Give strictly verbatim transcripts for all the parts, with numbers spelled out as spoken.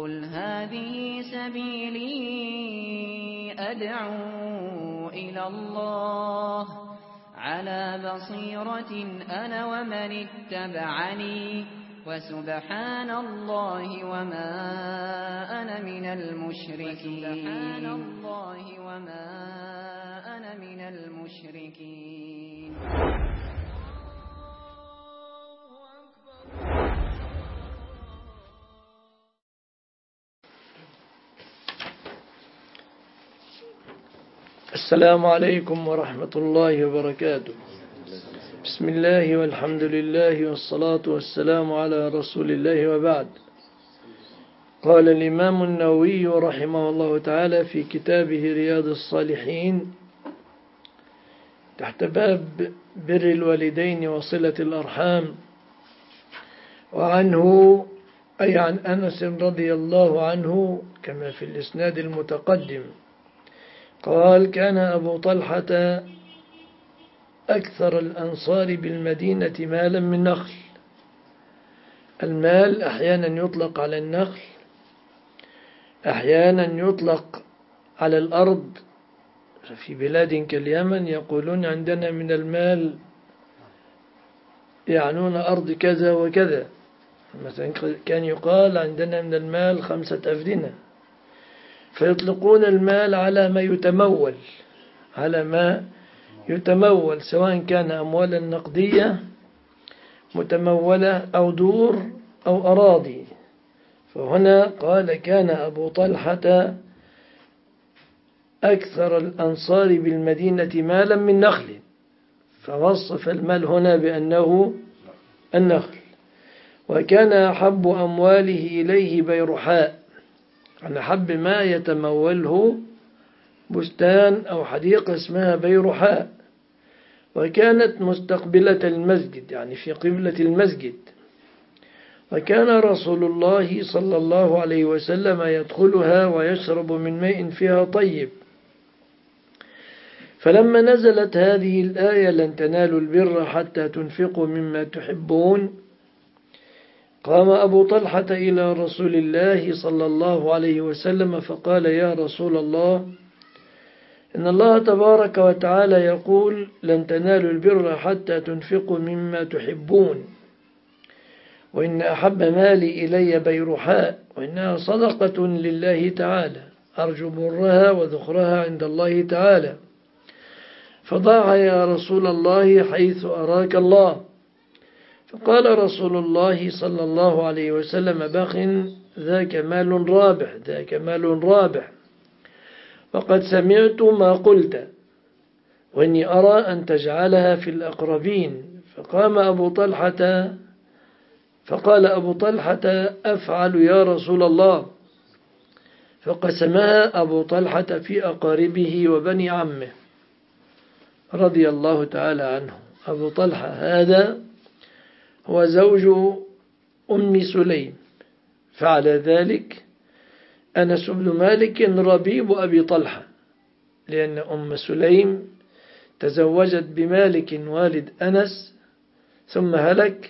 قل هذه سبيلي أدعو إلى الله على بصيرة أنا ومن اتبعني وسبحان الله وما أنا من المشركين سبحان الله وما أنا من المشركين. السلام عليكم ورحمة الله وبركاته. بسم الله والحمد لله والصلاة والسلام على رسول الله وبعد. قال الإمام النووي رحمه الله تعالى في كتابه رياض الصالحين تحت باب بر الوالدين وصلة الأرحام، وعنه أي عن أنس رضي الله عنه كما في الإسناد المتقدم قال: كان أبو طلحة أكثر الأنصار بالمدينة مالا من نخل. المال أحيانا يطلق على النخل، أحيانا يطلق على الأرض. في بلاد كاليمن يقولون عندنا من المال يعنون أرض كذا وكذا، مثلا كان يقال عندنا من المال خمسة أفدنة، فيطلقون المال على ما يتمول على ما يتمول سواء كان أموالا نقدية متمولة أو دور أو أراضي. فهنا قال: كان أبو طلحة أكثر الأنصار بالمدينة مالا من نخل، فوصف المال هنا بأنه النخل. وكان أحب أمواله إليه بيرحاء، عن أحب ما يتموله بستان أو حديقة اسمها بيرحاء، وكانت مستقبلة المسجد يعني في قبلة المسجد. وكان رسول الله صلى الله عليه وسلم يدخلها ويشرب من ماء فيها طيب. فلما نزلت هذه الآية: لن تنالوا البر حتى تنفقوا مما تحبون، قام أبو طلحة إلى رسول الله صلى الله عليه وسلم فقال: يا رسول الله، إن الله تبارك وتعالى يقول: لن تنالوا البر حتى تنفقوا مما تحبون، وإن أحب مالي إلي بيرحاء، وإنها صدقة لله تعالى، أرجو برها وذخرها عند الله تعالى، فضعها يا رسول الله حيث أراك الله. فقال رسول الله صلى الله عليه وسلم: بخ، ذاك مال رابح، ذاك مال رابح، وقد سمعت ما قلت، وإني أرى أن تجعلها في الأقربين. فقام أبو طلحة فقال أبو طلحة: أفعل يا رسول الله. فقسمها أبو طلحة في أقاربه وبني عمه رضي الله تعالى عنه. أبو طلحة هذا هو زوج أم سليم، فعل ذلك أنس بن مالك ربيب أبي طلحة، لأن أم سليم تزوجت بمالك والد أنس ثم هلك،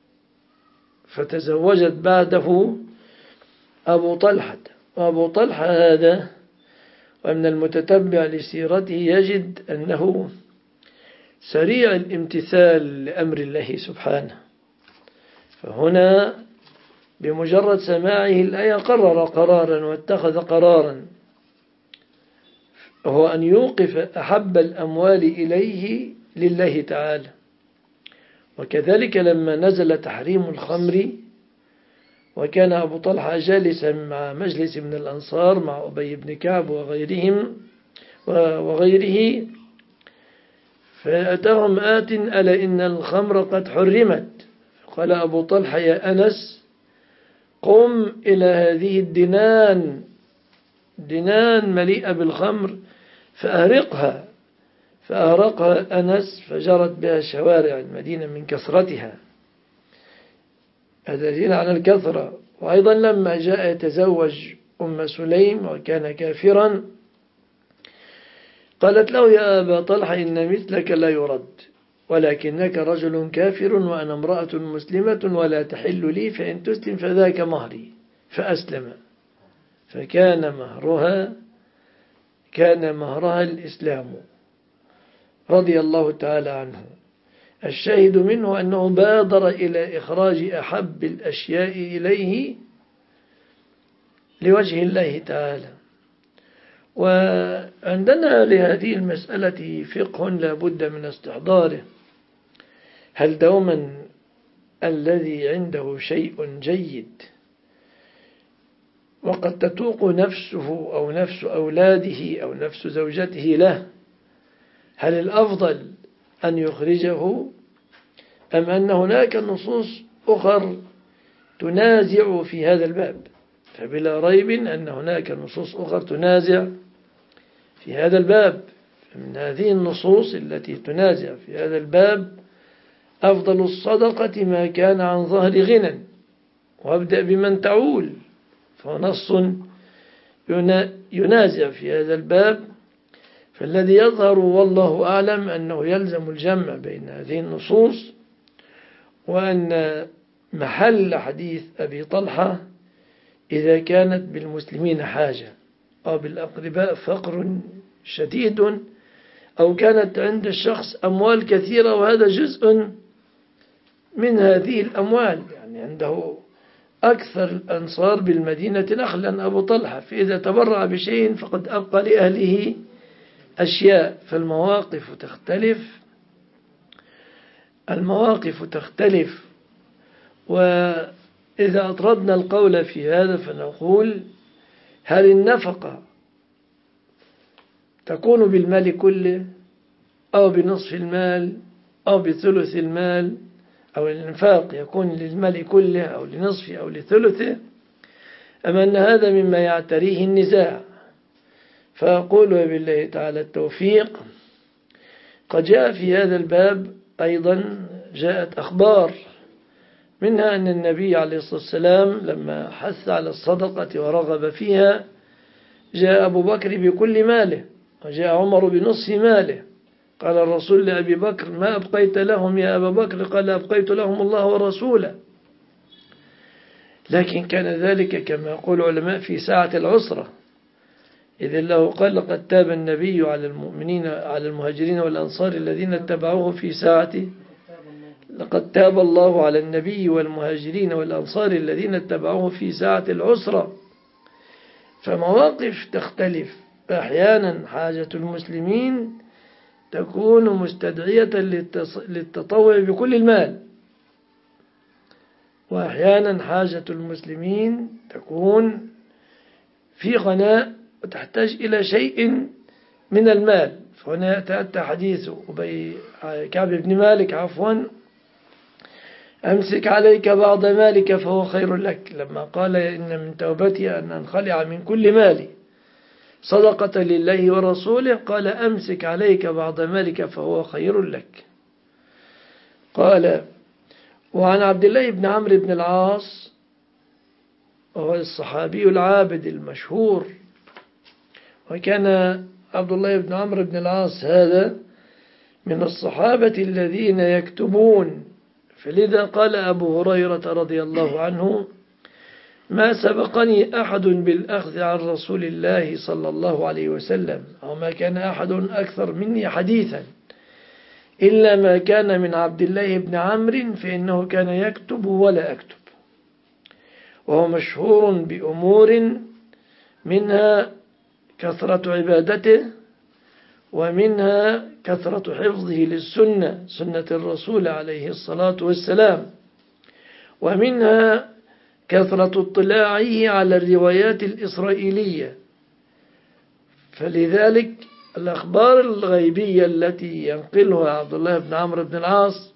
فتزوجت بعده أبو طلحة. وأبو طلحة هذا ومن المتتبع لسيرته يجد أنه سريع الامتثال لأمر الله سبحانه. فهنا بمجرد سماعه الآية قرر قرارا واتخذ قرارا، وهو أن يوقف أحب الأموال إليه لله تعالى. وكذلك لما نزل تحريم الخمر، وكان أبو طلحة جالسا مع مجلس من الأنصار مع أبي بن كعب وغيرهم وغيره، فأتاهم آت: ألا إن الخمر قد حرمت. قال أبو طلحة: يا أنس، قم إلى هذه الدنان، دنان مليئة بالخمر، فأهرقها. فأهرقها أنس فجرت بها شوارع المدينة من كثرتها. هذا دليل على الكثرة. وأيضا لما جاء يتزوج أم سليم وكان كافرا، قالت له: يا أبا طلحة، إن مثلك لا يرد، ولكنك رجل كافر وأنا امرأة مسلمة ولا تحل لي، فإن تسلم فذاك مهري. فأسلم. فكان مهرها كان مهرها الإسلام رضي الله تعالى عنه. الشاهد منه أنه بادر إلى إخراج أحب الأشياء إليه لوجه الله تعالى. وعندنا لهذه المسألة فقه لا بد من استحضاره. هل دوما الذي عنده شيء جيد وقد تتوق نفسه أو نفس أولاده أو نفس زوجته له، هل الأفضل أن يخرجه أم أن هناك نصوص أخر تنازع في هذا الباب؟ فبلا ريب أن هناك نصوص أخر تنازع في هذا الباب. من هذه النصوص التي تنازع في هذا الباب أفضل الصدقة ما كان عن ظهر غنى، وابدأ بمن تعول، فنص ينازع في هذا الباب. فالذي يظهر والله أعلم أنه يلزم الجمع بين هذه النصوص، وأن محل حديث أبي طلحة إذا كانت بالمسلمين حاجة أو بالأقرباء فقر شديد أو كانت عند الشخص أموال كثيرة وهذا جزء من هذه الأموال، يعني عنده أكثر الأنصار بالمدينة نخلا أبو طلحة، فإذا تبرع بشيء فقد أبقى لأهله أشياء. فالمواقف تختلف المواقف تختلف وإذا أطردنا القول في هذا فنقول: هل النفقة تكون بالمال كله أو بنصف المال أو بثلث المال، أو الإنفاق يكون للمال كله أو لنصفه أو لثلثه، أم أن هذا مما يعتريه النزاع؟ فأقول بالله تعالى التوفيق. قد جاء في هذا الباب أيضا جاءت أخبار، منها أن النبي عليه الصلاة والسلام لما حث على الصدقة ورغب فيها جاء أبو بكر بكل ماله وجاء عمر بنصف ماله. قال الرسول لأبي بكر: ما أبقيت لهم يا أبا بكر؟ قال: أبقيت لهم الله ورسوله. لكن كان ذلك كما يقول العلماء في ساعة العسرة، إذ الله قال: لقد تاب النبي على المؤمنين على المهاجرين والأنصار الذين اتبعوه في ساعة لقد تاب الله على النبي والمهاجرين والأنصار الذين اتبعوه في ساعة العسرة. فمواقف تختلف. أحيانا حاجة المسلمين تكون مستدعية للتطوع بكل المال، وأحيانا حاجة المسلمين تكون في غناء وتحتاج إلى شيء من المال. فهنا يتأتى حديث أبي كعب بن مالك عفوا: أمسك عليك بعض مالك فهو خير لك، لما قال: إن من توبتي أن أنخلع من كل مالي صدقة لله ورسوله، قال: أمسك عليك بعض مالك فهو خير لك. قال: وعن عبد الله بن عمرو بن العاص، وهو الصحابي العابد المشهور، وكان عبد الله بن عمرو بن العاص هذا من الصحابة الذين يكتبون، فلذا قال أبو هريرة رضي الله عنه: ما سبقني أحد بالأخذ عن رسول الله صلى الله عليه وسلم، أو ما كان أحد أكثر مني حديثا إلا ما كان من عبد الله بن عمرو، فإنه كان يكتب ولا أكتب. وهو مشهور بأمور منها كثرة عبادته، ومنها كثرة حفظه للسنة سنة الرسول عليه الصلاة والسلام، ومنها كثرة اطلاعه على الروايات الإسرائيلية. فلذلك الأخبار الغيبية التي ينقلها عبد الله بن عمرو بن العاص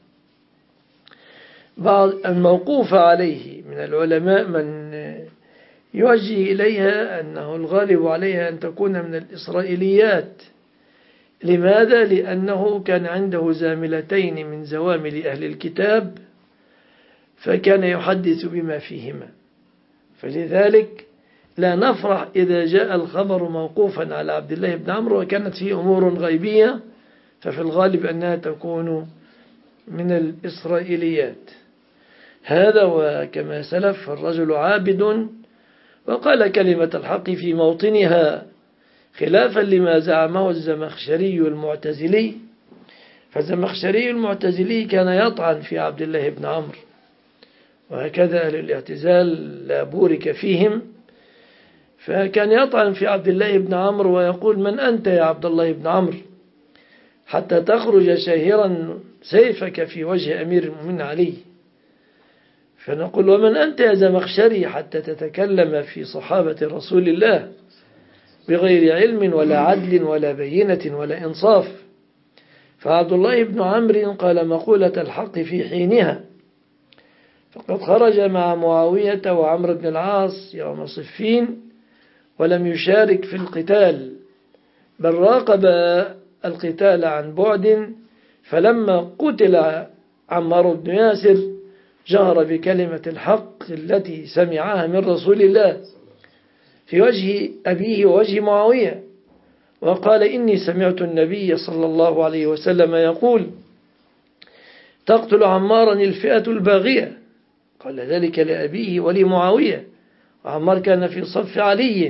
بعض الموقوفة عليه من العلماء من يوجه إليها أنه الغالب عليها أن تكون من الإسرائيليات. لماذا؟ لأنه كان عنده زاملتين من زوامل أهل الكتاب، فكان يحدث بما فيهما. فلذلك لا نفرح إذا جاء الخبر موقوفا على عبد الله بن عمرو وكانت فيه أمور غيبية، ففي الغالب أنها تكون من الإسرائيليات. هذا وكما سلف الرجل عابد وقال كلمة الحق في موطنها خلافا لما زعمه الزمخشري المعتزلي. فالزمخشري المعتزلي كان يطعن في عبد الله بن عمرو، وهكذا أهل الاعتزال لا بورك فيهم، فكان يطعن في عبد الله بن عمرو ويقول: من أنت يا عبد الله بن عمرو حتى تخرج شاهرا سيفك في وجه أمير المؤمنين علي؟ فنقول: ومن أنت يا زمخشري حتى تتكلم في صحابة رسول الله بغير علم ولا عدل ولا بينة ولا إنصاف؟ فعبد الله بن عمرو قال مقولة الحق في حينها، فقد خرج مع معاوية وعمرو بن العاص يوم صفين ولم يشارك في القتال، بل راقب القتال عن بعد، فلما قتل عمار بن ياسر جهر بكلمة الحق التي سمعها من رسول الله في وجه أبيه ووجه معاوية، وقال: إني سمعت النبي صلى الله عليه وسلم يقول: تقتل عمارا الفئة الباغية. قال ذلك لأبيه ولمعاوية، وعمار كان في صف علي،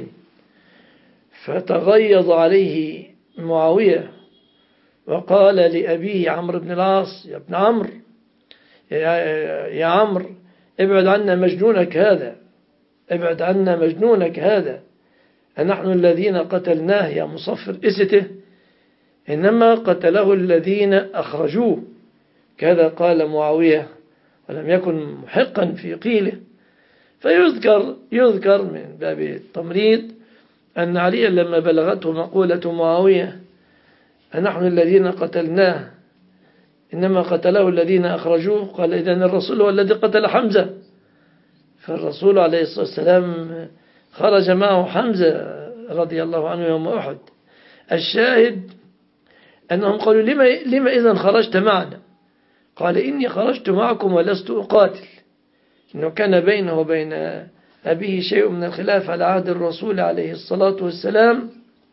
فتغيظ عليه معاوية وقال لأبيه عمرو بن العاص: يا ابن عمرو، يا عمرو ابعد عنا مجنونك هذا، ابعد عنا مجنونك هذا، أنحن الذين قتلناه يا مصفر إسته، إنما قتله الذين أخرجوه. كذا قال معاوية، ولم يكن محقا في قيله. فيذكر يذكر من باب التمريض أن عليا لما بلغته مقولة معاوية: نحن الذين قتلناه إنما قتله الذين أخرجوه، قال: إذن الرسول هو الذي قتل حمزة. فالرسول عليه الصلاة والسلام خرج معه حمزة رضي الله عنه يوم أحد. الشاهد أنهم قالوا: لما, لما إذن خرجت معنا؟ قال: إني خرجت معكم ولست أقاتل، إنه كان بينه وبين أبيه شيء من الخلاف على عهد الرسول عليه الصلاة والسلام،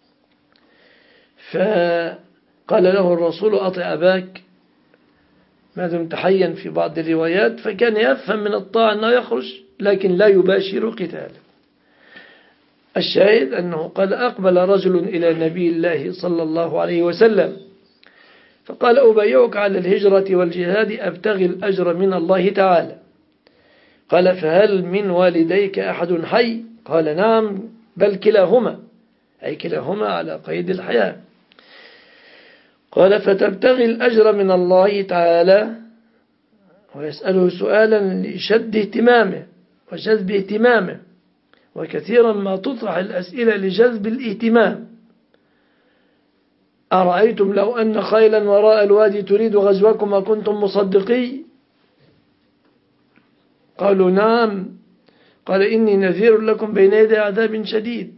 فقال له الرسول: أطع أباك ما دمت حيا في بعض الروايات، فكان يفهم من الطاعة أنه يخرج لكن لا يباشر قتالا. الشاهد أنه قال: أقبل رجل إلى نبي الله صلى الله عليه وسلم فقال: أبايعك على الهجرة والجهاد أبتغي الأجر من الله تعالى. قال: فهل من والديك أحد حي؟ قال: نعم، بل كلاهما، أي كلاهما على قيد الحياة. قال: فتبتغي الأجر من الله تعالى، ويسأله سؤالا لشد اهتمامه وجذب اهتمامه، وكثيرا ما تطرح الأسئلة لجذب الاهتمام. أرأيتم لو أن خيلا وراء الوادي تريد غزوكم أكنتم مصدقي؟ قالوا: نعم. قال: إني نذير لكم بين يدي عذاب شديد.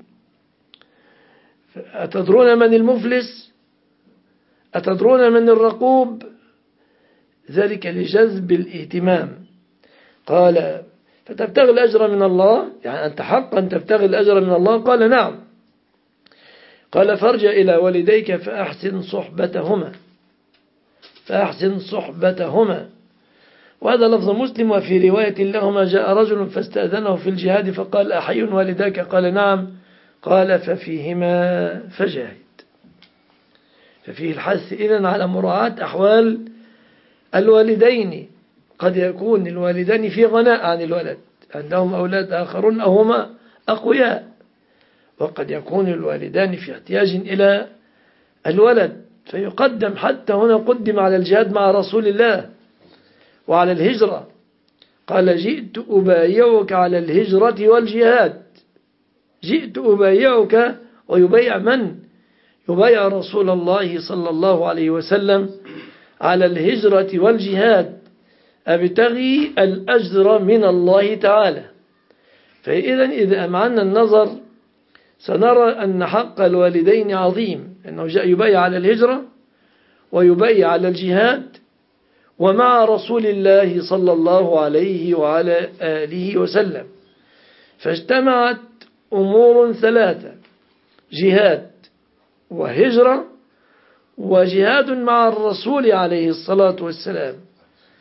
أتدرون من المفلس؟ أتدرون من الرقوب؟ ذلك لجذب الاهتمام. قال: فتبتغي الأجر من الله، يعني أنت حقا تبتغي الأجر من الله؟ قال: نعم. قال: فارجع إلى والديك فأحسن صحبتهما فأحسن صحبتهما. وهذا لفظ مسلم. وفي رواية لهما: جاء رجل فاستأذنه في الجهاد فقال: أحي والداك؟ قال: نعم. قال: ففيهما فجاهد. ففيه الحث إذن على مراعاة أحوال الوالدين. قد يكون الوالدان في غناء عن الولد، عندهم أولاد آخرون أو هما أقوياء، وقد يكون الوالدان في احتياج إلى الولد، فيقدم. حتى هنا قدم على الجهاد مع رسول الله وعلى الهجرة. قال: جئت أبايعك على الهجرة والجهاد. جئت أبايعك، ويبايع من؟ يبايع رسول الله صلى الله عليه وسلم على الهجرة والجهاد، أبتغي الأجر من الله تعالى. فإذا إذا أمعنا النظر سنرى أن حق الوالدين عظيم، أنه جاء يبايع على الهجرة ويبايع على الجهاد ومع رسول الله صلى الله عليه وعلى آله وسلم. فاجتمعت أمور ثلاثة: جهاد وهجرة وجهاد مع الرسول عليه الصلاة والسلام.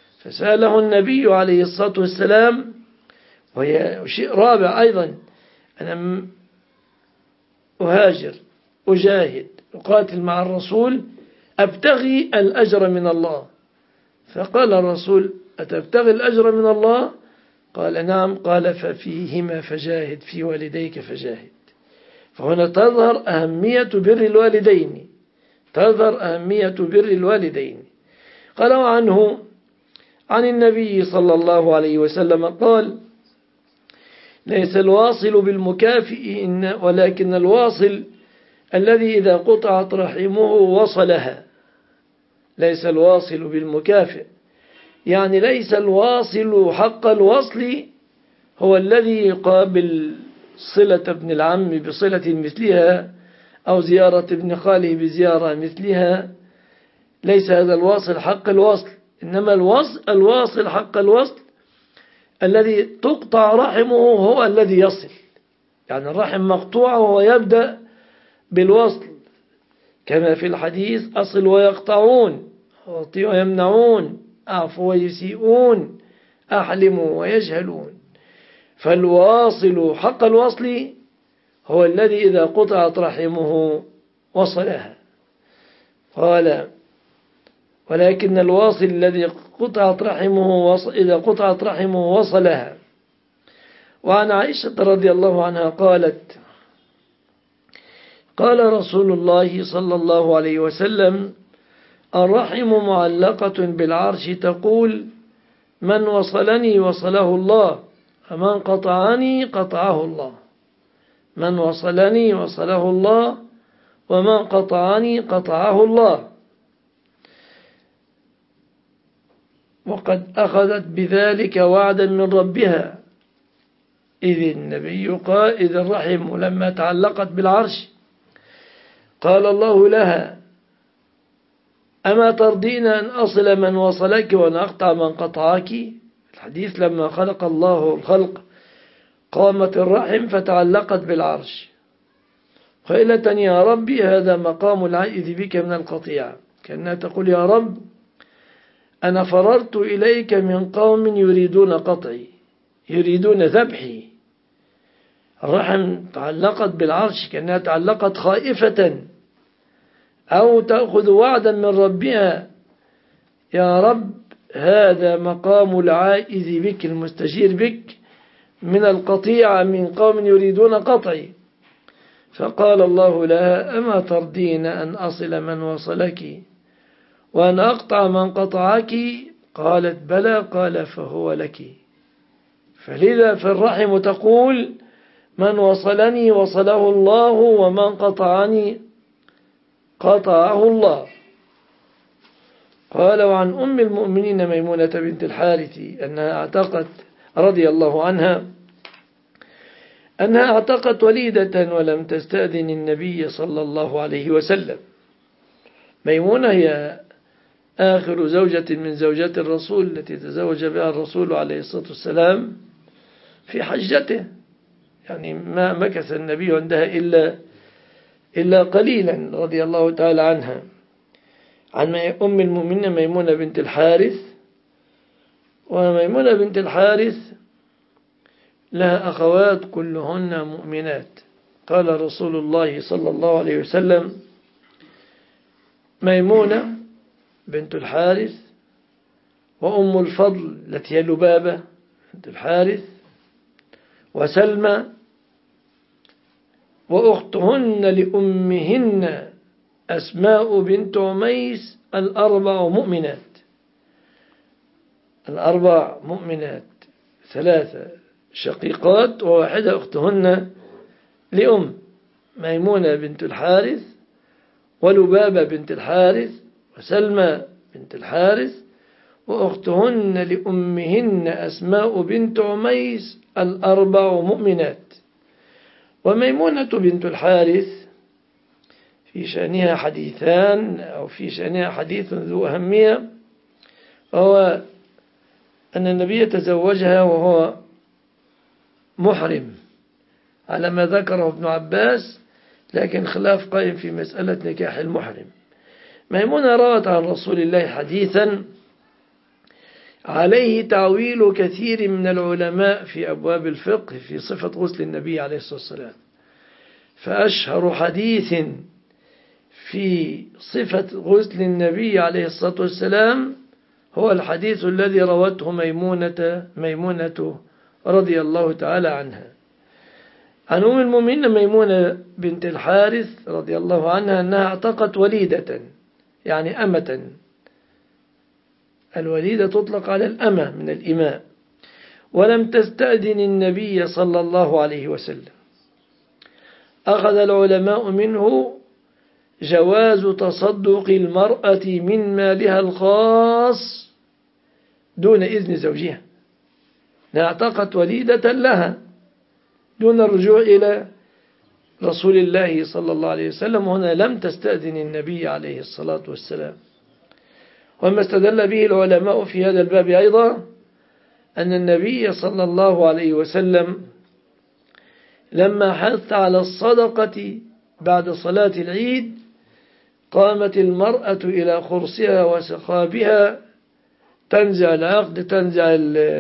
فسأله النبي عليه الصلاة والسلام، وهي شيء رابع أيضا، أنا أهاجر أجاهد أقاتل مع الرسول أبتغي الأجر من الله. فقال الرسول أتبتغي الأجر من الله؟ قال نعم. قال ففيهما فجاهد، في والديك فجاهد. فهنا تظهر أهمية بر الوالدين، تظهر أهمية بر الوالدين. قالوا عنه عن النبي صلى الله عليه وسلم قال ليس الواصل بالمكافئ ولكن الواصل الذي إذا قطعت رحمه وصلها. ليس الواصل بالمكافئ، يعني ليس الواصل حق الوصل هو الذي يقابل صلة ابن العم بصلة مثلها أو زيارة ابن خاله بزيارة مثلها. ليس هذا الواصل حق الوصل، إنما الوصل الواصل حق الوصل الذي تقطع رحمه هو الذي يصل. يعني الرحم مقطوعة وهو يبدأ بالوصل، كما في الحديث أصل ويقطعون، أعطي ويمنعون، أعفو ويسيئون، أحلموا ويجهلون. فالواصل حق الوصل هو الذي إذا قطعت رحمه وصلها. قال ولكن الواصل الذي قطعت رحمه وصل إذا قطعت رحمه وصلها. وعن عائشة رضي الله عنها قالت قال رسول الله صلى الله عليه وسلم الرحم معلقة بالعرش تقول من وصلني وصله الله ومن قطعني قطعه الله. من وصلني وصله الله ومن قطعني قطعه الله. وقد أخذت بذلك وعدا من ربها، إذ النبي قال إذ الرحم لما تعلقت بالعرش قال الله لها أما ترضين أن أصل من وصلك وأن أقطع من قطعك. الحديث لما خلق الله الخلق قامت الرحم فتعلقت بالعرش قائلة يا ربي هذا مقام العائذ بك من القطيع. كأنها تقول يا رب أنا فررت إليك من قوم يريدون قطعي، يريدون ذبحي. الرحم تعلقت بالعرش كأنها تعلقت خائفة أو تأخذ وعدا من ربها يا رب هذا مقام العائذ بك المستجير بك من القطيعة من قوم يريدون قطعي. فقال الله لها أما ترضين أن أصل من وصلك وأن أقطع من قطعك؟ قالت بلى. قال فهو لك. فلذا في الرحم تقول من وصلني وصله الله ومن قطعني قطعه الله. قال وعن أم المؤمنين ميمونة بنت الحارث أنها اعتقت رضي الله عنها أنها اعتقت وليدة ولم تستأذن النبي صلى الله عليه وسلم. ميمونة هي آخر زوجة من زوجات الرسول التي تزوج بها الرسول عليه الصلاة والسلام في حجته، يعني ما مكث النبي عندها إلا إلا قليلا رضي الله تعالى عنها. عن أم المؤمنين ميمونة بنت الحارث. وميمونة بنت الحارث لها أخوات كلهن مؤمنات. قال رسول الله صلى الله عليه وسلم ميمونة بنت الحارث وأم الفضل التي هي لبابة بنت الحارث وسلمى وأختهن لأمهن أسماء بنت عميس الأربع مؤمنات. الأربع مؤمنات ثلاثة شقيقات وواحدة أختهن لأم ميمونة بنت الحارث ولبابة بنت الحارث وسلمى بنت الحارث وأختهن لأمهن أسماء بنت عميس الأربع مؤمنات. وميمونة بنت الحارث في شأنها حديثان أو في شأنها حديث ذو أهمية، وهو أن النبي تزوجها وهو محرم على ما ذكره ابن عباس، لكن خلاف قائم في مسألة نكاح المحرم. ميمونة روت عن رسول الله حديثا عليه تعويل كثير من العلماء في أبواب الفقه في صفة غسل النبي عليه الصلاة والسلام. فأشهر حديث في صفة غسل النبي عليه الصلاة والسلام هو الحديث الذي روته ميمونة ميمونة رضي الله تعالى عنها عن أم المؤمنين ميمونة بنت الحارث رضي الله عنها أنها اعتقت وليدة، يعني أمة. الوليدة تطلق على الأمة من الإماء، ولم تستأذن النبي صلى الله عليه وسلم. أخذ العلماء منه جواز تصدق المرأة من مالها الخاص دون إذن زوجها، اعتقت وليدة لها دون الرجوع إلى رسول الله صلى الله عليه وسلم، هنا لم تستأذن النبي عليه الصلاة والسلام. وما استدل به العلماء في هذا الباب أيضا أن النبي صلى الله عليه وسلم لما حث على الصدقة بعد صلاة العيد قامت المرأة إلى خرسها وسخابها تنزع العقد، تنزع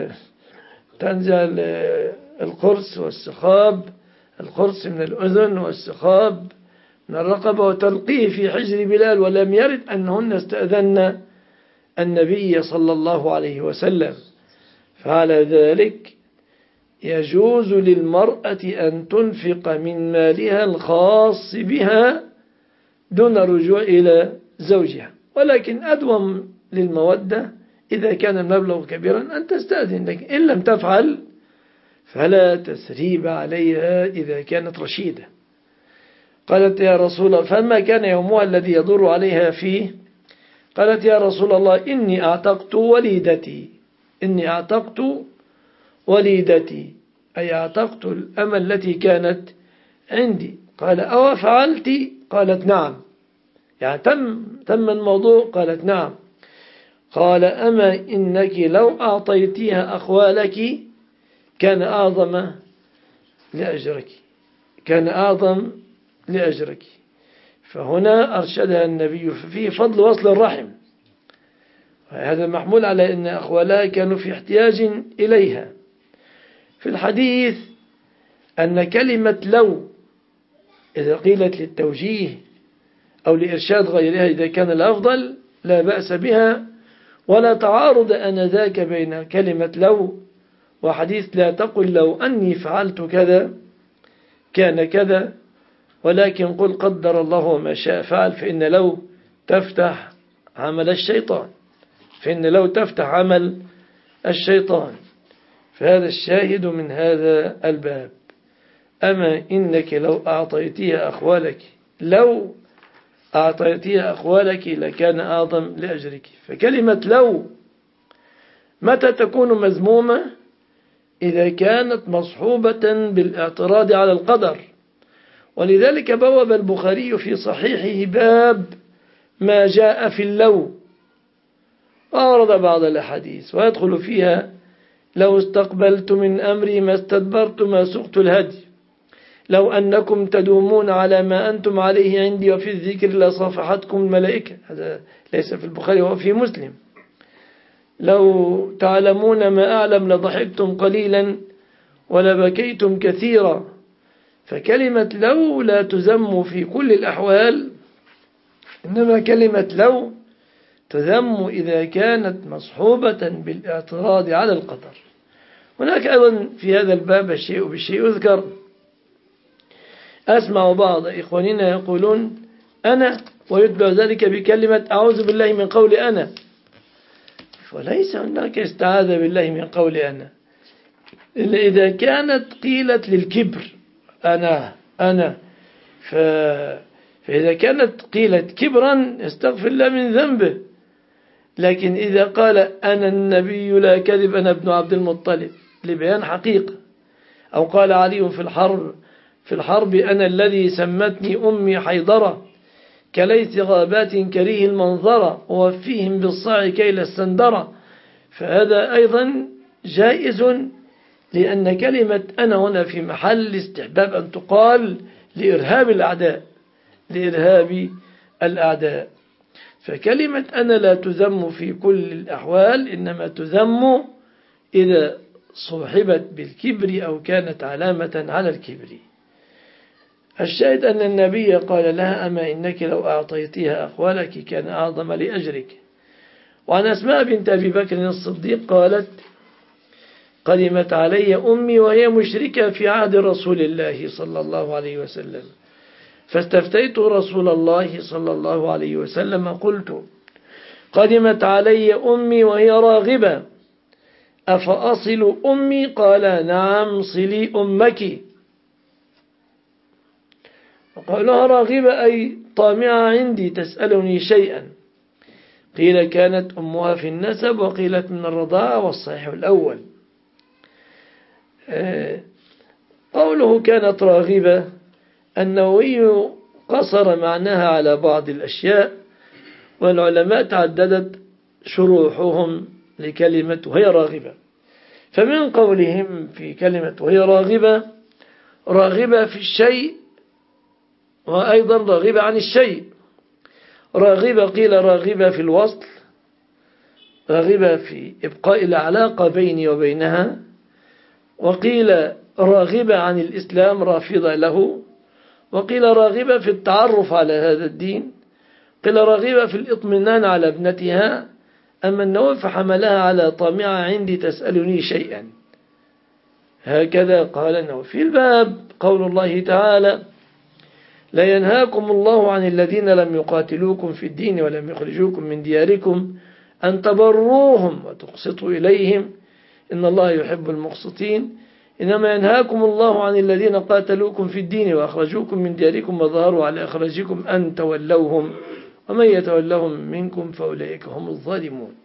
تنزع القرص والسخاب، القرص من الأذن والسخاب من الرقبة، وتلقيه في حجر بلال، ولم يرد أنهن استأذن النبي صلى الله عليه وسلم. فعلى ذلك يجوز للمرأة أن تنفق من مالها الخاص بها دون الرجوع إلى زوجها، ولكن أدوم للمودة إذا كان المبلغ كبيرا أن تستأذن، لكن إن لم تفعل فلا تسريب عليها إذا كانت رشيدة. قالت يا رسول الله، فما كان يومها الذي يضر عليها فيه؟ قالت يا رسول الله إني أعتقت وليدتي، إني أعتقت وليدتي، أي أعتقت الأمة التي كانت عندي. قال أو فعلت؟ قالت نعم، يعني تم تم الموضوع. قالت نعم. قال أما إنك لو أعطيتيها أخوالك كان أعظم لأجرك، كان أعظم لأجرك. فهنا أرشدها النبي في فضل وصل الرحم، هذا محمول على أن أخوالها كانوا في احتياج إليها. في الحديث أن كلمة لو إذا قيلت للتوجيه أو لإرشاد غيرها إذا كان الأفضل لا بأس بها، ولا تعارض أنذاك بين كلمة لو وحديث لا تقل لو أني فعلت كذا كان كذا، ولكن قل قدر الله وما شاء فعل، فإن لو تفتح عمل الشيطان، فإن لو تفتح عمل الشيطان. فهذا الشاهد من هذا الباب. أما إنك لو أعطيتيها أخوالك، لو أعطيتيها أخوالك لكان أعظم لأجرك. فكلمة لو متى تكون مذمومة؟ إذا كانت مصحوبة بالاعتراض على القدر. ولذلك بوب البخاري في صحيحه باب ما جاء في اللو، وأورد بعض الأحاديث ويدخل فيها لو استقبلت من أمري ما استدبرت ما سقت الهدي، لو أنكم تدومون على ما أنتم عليه عندي وفي الذكر لصافحتكم الملائكة، هذا ليس في البخاري وهو في مسلم. لو تعلمون ما أعلم لضحكتم قليلا ولبكيتم كثيرا. فكلمة لو لا تذم في كل الأحوال، إنما كلمة لو تذم إذا كانت مصحوبة بالاعتراض على القدر. هناك أيضا في هذا الباب الشيء بالشيء يذكر. أسمع بعض إخواننا يقولون أنا، ويتبع ذلك بكلمة أعوذ بالله من قول أنا، وليس هناك استعاذ بالله من قول أنا إلا إذا كانت قيلت للكبر أنا أنا ف... فإذا كانت قيلت كبرا استغفر الله من ذنبه. لكن إذا قال أنا النبي لا كذب أنا ابن عبد المطلب لبيان حقيقة، أو قال علي في الحرب في الحرب أنا الذي سمتني أمي حيضرة كليث غابات كريه المنظرة ووفيهم بالصاع كيل السندرة، فهذا أيضا جائز، لأن كلمة أنا هنا في محل استحباب أن تقال لإرهاب الأعداء، لإرهاب الأعداء. فكلمة أنا لا تذم في كل الأحوال، إنما تذم إذا صوحبت بالكبر أو كانت علامة على الكبر. الشاهد أن النبي قال لها أما إنك لو أعطيتها أخوالك كان أعظم لأجرك. وعن أسماء بنت أبي بكر الصديق قالت قدمت علي أمي وهي مشركة في عهد رسول الله صلى الله عليه وسلم، فاستفتيت رسول الله صلى الله عليه وسلم قلت قدمت علي أمي وهي راغبة أفأصل أمي؟ قال نعم صلي أمك. وقالها راغبة أي طامعة عندي تسألني شيئا. قيل كانت أمها في النسب وقيلت من الرضاعة، والصحيح الأول. قوله كانت راغبة النووي قصر معناها على بعض الأشياء، والعلماء تعددت شروحهم لكلمة وهي راغبة. فمن قولهم في كلمة وهي راغبة راغبة في الشيء، وأيضا راغبة عن الشيء. راغبة قيل راغبة في الوصل، راغبة في إبقاء العلاقة بيني وبينها، وقيل راغبة عن الإسلام رافضة له، وقيل راغبة في التعرف على هذا الدين، قيل راغبة في الإطمئنان على ابنتها. أما النووي فحملها على طامعة عندي تسألني شيئا، هكذا قال النووي. في الباب قول الله تعالى لا ينهاكم الله عن الذين لم يقاتلوكم في الدين ولم يخرجوكم من دياركم أن تبروهم وتقسطوا إليهم إن الله يحب المقسطين، إنما ينهاكم الله عن الذين قاتلوكم في الدين وأخرجوكم من دياركم وظهروا على إخراجكم أن تولوهم ومن يتولهم منكم فأولئك هم الظالمون.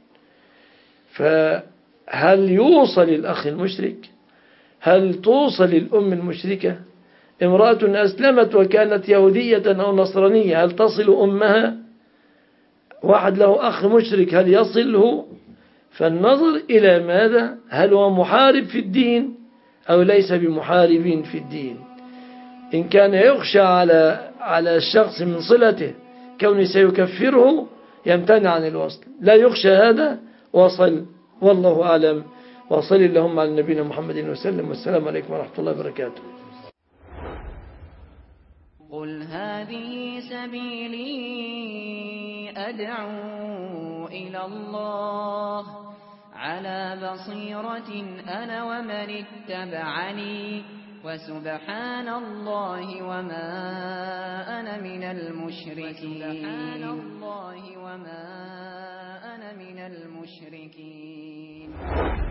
فهل يوصل الأخ المشرك؟ هل توصل الأم المشركة؟ امرأة أسلمت وكانت يهودية أو نصرانية، هل تصل أمها؟ واحد له أخ مشرك هل يصله؟ فالنظر إلى ماذا؟ هل هو محارب في الدين أو ليس بمحارب في الدين؟ إن كان يخشى على على الشخص من صلته كونه سيكفره يمتنع عن الوصل، لا يخشى هذا وصل، والله أعلم. وصل اللهم على نبينا محمد وسلم، والسلام عليكم ورحمة الله وبركاته. قل هذه سبيلي أدعو إلى الله على بصيرة أنا ومن اتبعني وسبحان الله وما أنا من المشركين.